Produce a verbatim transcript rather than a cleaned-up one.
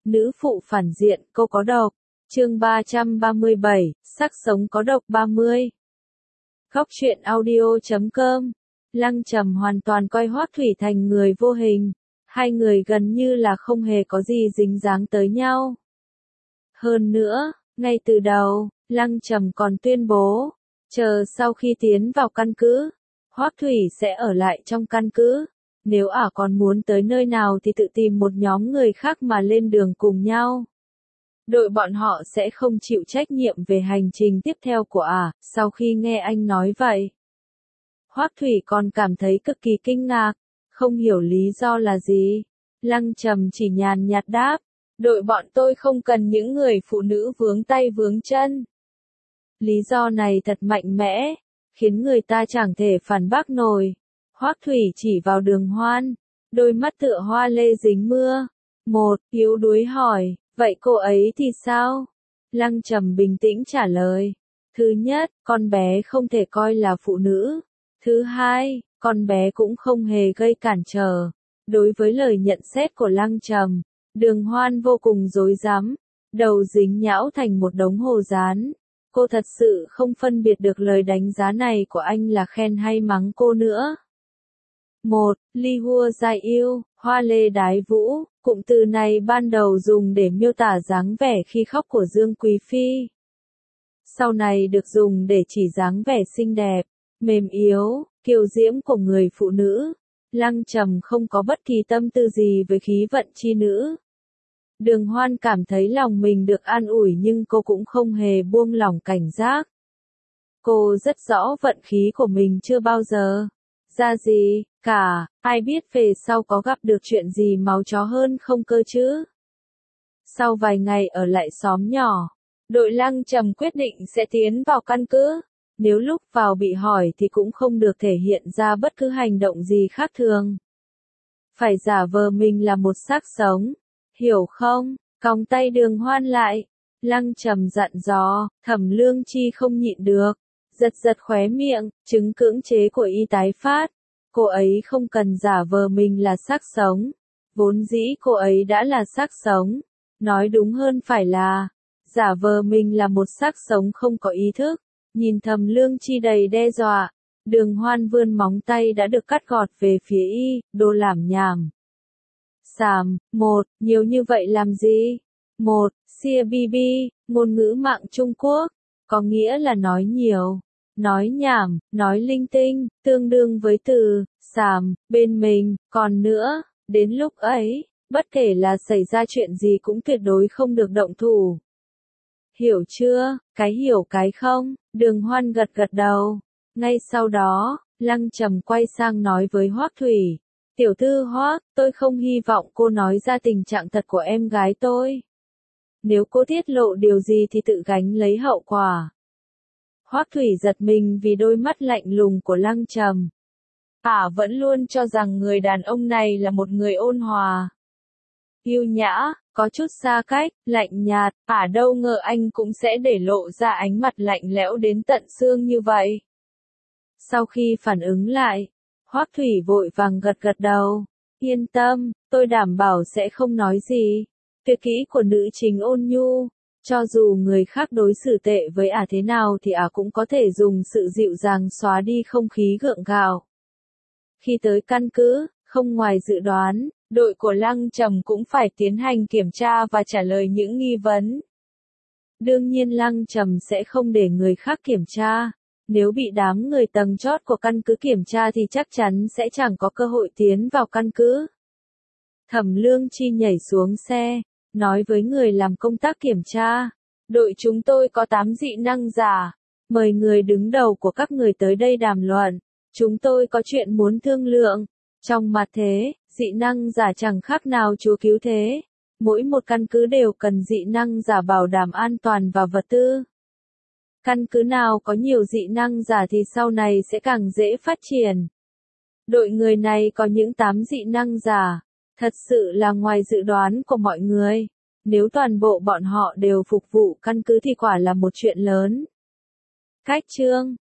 Nữ phụ phản diện, cô có độc. Chương ba trăm ba mươi bảy, sắc sống có độc ba mươi. Góc truyện audio chấm com. Lăng Trầm hoàn toàn coi Hoắc Thủy thành người vô hình. Hai người gần như là không hề có gì dính dáng tới nhau. Hơn nữa, ngay từ đầu, Lăng Trầm còn tuyên bố, chờ sau khi tiến vào căn cứ, Hoắc Thủy sẽ ở lại trong căn cứ. Nếu ả còn muốn tới nơi nào thì tự tìm một nhóm người khác mà lên đường cùng nhau. Đội bọn họ sẽ không chịu trách nhiệm về hành trình tiếp theo của ả. Sau khi nghe anh nói vậy, Hoắc Thủy còn cảm thấy cực kỳ kinh ngạc, không hiểu lý do là gì. Lăng Trầm chỉ nhàn nhạt đáp, đội bọn tôi không cần những người phụ nữ vướng tay vướng chân. Lý do này thật mạnh mẽ, khiến người ta chẳng thể phản bác nổi. Hoắc Thủy chỉ vào Đường Hoan, đôi mắt tựa hoa lê dính mưa. Một, yếu đuối hỏi, vậy cô ấy thì sao? Lăng Trầm bình tĩnh trả lời. Thứ nhất, con bé không thể coi là phụ nữ. Thứ hai, con bé cũng không hề gây cản trở. Đối với lời nhận xét của Lăng Trầm, Đường Hoan vô cùng rối rắm, đầu dính nhão thành một đống hồ dán. Cô thật sự không phân biệt được lời đánh giá này của anh là khen hay mắng cô nữa. Một, Ly Hua Giai Yêu, hoa lê đái vũ, cụm từ này ban đầu dùng để miêu tả dáng vẻ khi khóc của Dương Quý Phi. Sau này được dùng để chỉ dáng vẻ xinh đẹp, mềm yếu, kiều diễm của người phụ nữ. Lăng Trầm không có bất kỳ tâm tư gì với khí vận chi nữ. Đường Hoan cảm thấy lòng mình được an ủi nhưng cô cũng không hề buông lỏng cảnh giác. Cô rất rõ vận khí của mình chưa bao giờ ra gì cả, ai biết về sau có gặp được chuyện gì máu chó hơn không cơ chứ. Sau vài ngày ở lại xóm nhỏ, đội Lăng Trầm quyết định sẽ tiến vào căn cứ. Nếu lúc vào bị hỏi thì cũng không được thể hiện ra bất cứ hành động gì khác thường. Phải giả vờ mình là một xác sống, hiểu không? Còng tay Đường Hoan lại. Lăng Trầm dặn dò, Thẩm Lương Chi không nhịn được, giật giật khóe miệng, chứng cưỡng chế của y tái phát. Cô ấy không cần giả vờ mình là xác sống. Vốn dĩ cô ấy đã là xác sống. Nói đúng hơn phải là, giả vờ mình là một xác sống không có ý thức. Nhìn Thẩm Lương Chi đầy đe dọa, Đường Hoan vươn móng tay đã được cắt gọt về phía y, đồ làm nhảm. Xàm, một, nhiều như vậy làm gì? Một, xia bi bi, ngôn ngữ mạng Trung Quốc, có nghĩa là nói nhiều, nói nhảm, nói linh tinh, tương đương với từ, xàm, bên mình, còn nữa, đến lúc ấy, bất kể là xảy ra chuyện gì cũng tuyệt đối không được động thủ. Hiểu chưa, cái hiểu cái không? Đường Hoan gật gật đầu. Ngay sau đó, Lăng Trầm quay sang nói với Hoắc Thủy. Tiểu thư Hoắc, tôi không hy vọng cô nói ra tình trạng thật của em gái tôi. Nếu cô tiết lộ điều gì thì tự gánh lấy hậu quả. Hoắc Thủy giật mình vì đôi mắt lạnh lùng của Lăng Trầm. Ả vẫn luôn cho rằng người đàn ông này là một người ôn hòa, yêu nhã, có chút xa cách, lạnh nhạt, ả đâu ngờ anh cũng sẽ để lộ ra ánh mặt lạnh lẽo đến tận xương như vậy. Sau khi phản ứng lại, Hoắc Thủy vội vàng gật gật đầu, yên tâm, tôi đảm bảo sẽ không nói gì. Tuyệt kỹ của nữ chính Ôn Nhu, cho dù người khác đối xử tệ với ả thế nào thì ả cũng có thể dùng sự dịu dàng xóa đi không khí gượng gạo. Khi tới căn cứ, không ngoài dự đoán, đội của Lăng Trầm cũng phải tiến hành kiểm tra và trả lời những nghi vấn. Đương nhiên Lăng Trầm sẽ không để người khác kiểm tra. Nếu bị đám người tầng chót của căn cứ kiểm tra thì chắc chắn sẽ chẳng có cơ hội tiến vào căn cứ. Thẩm Lương Chi nhảy xuống xe, nói với người làm công tác kiểm tra. Đội chúng tôi có tám dị năng giả. Mời người đứng đầu của các người tới đây đàm luận. Chúng tôi có chuyện muốn thương lượng. Trong mặt thế, dị năng giả chẳng khác nào chúa cứu thế. Mỗi một căn cứ đều cần dị năng giả bảo đảm an toàn và vật tư. Căn cứ nào có nhiều dị năng giả thì sau này sẽ càng dễ phát triển. Đội người này có những tám dị năng giả. Thật sự là ngoài dự đoán của mọi người. Nếu toàn bộ bọn họ đều phục vụ căn cứ thì quả là một chuyện lớn. Cách chương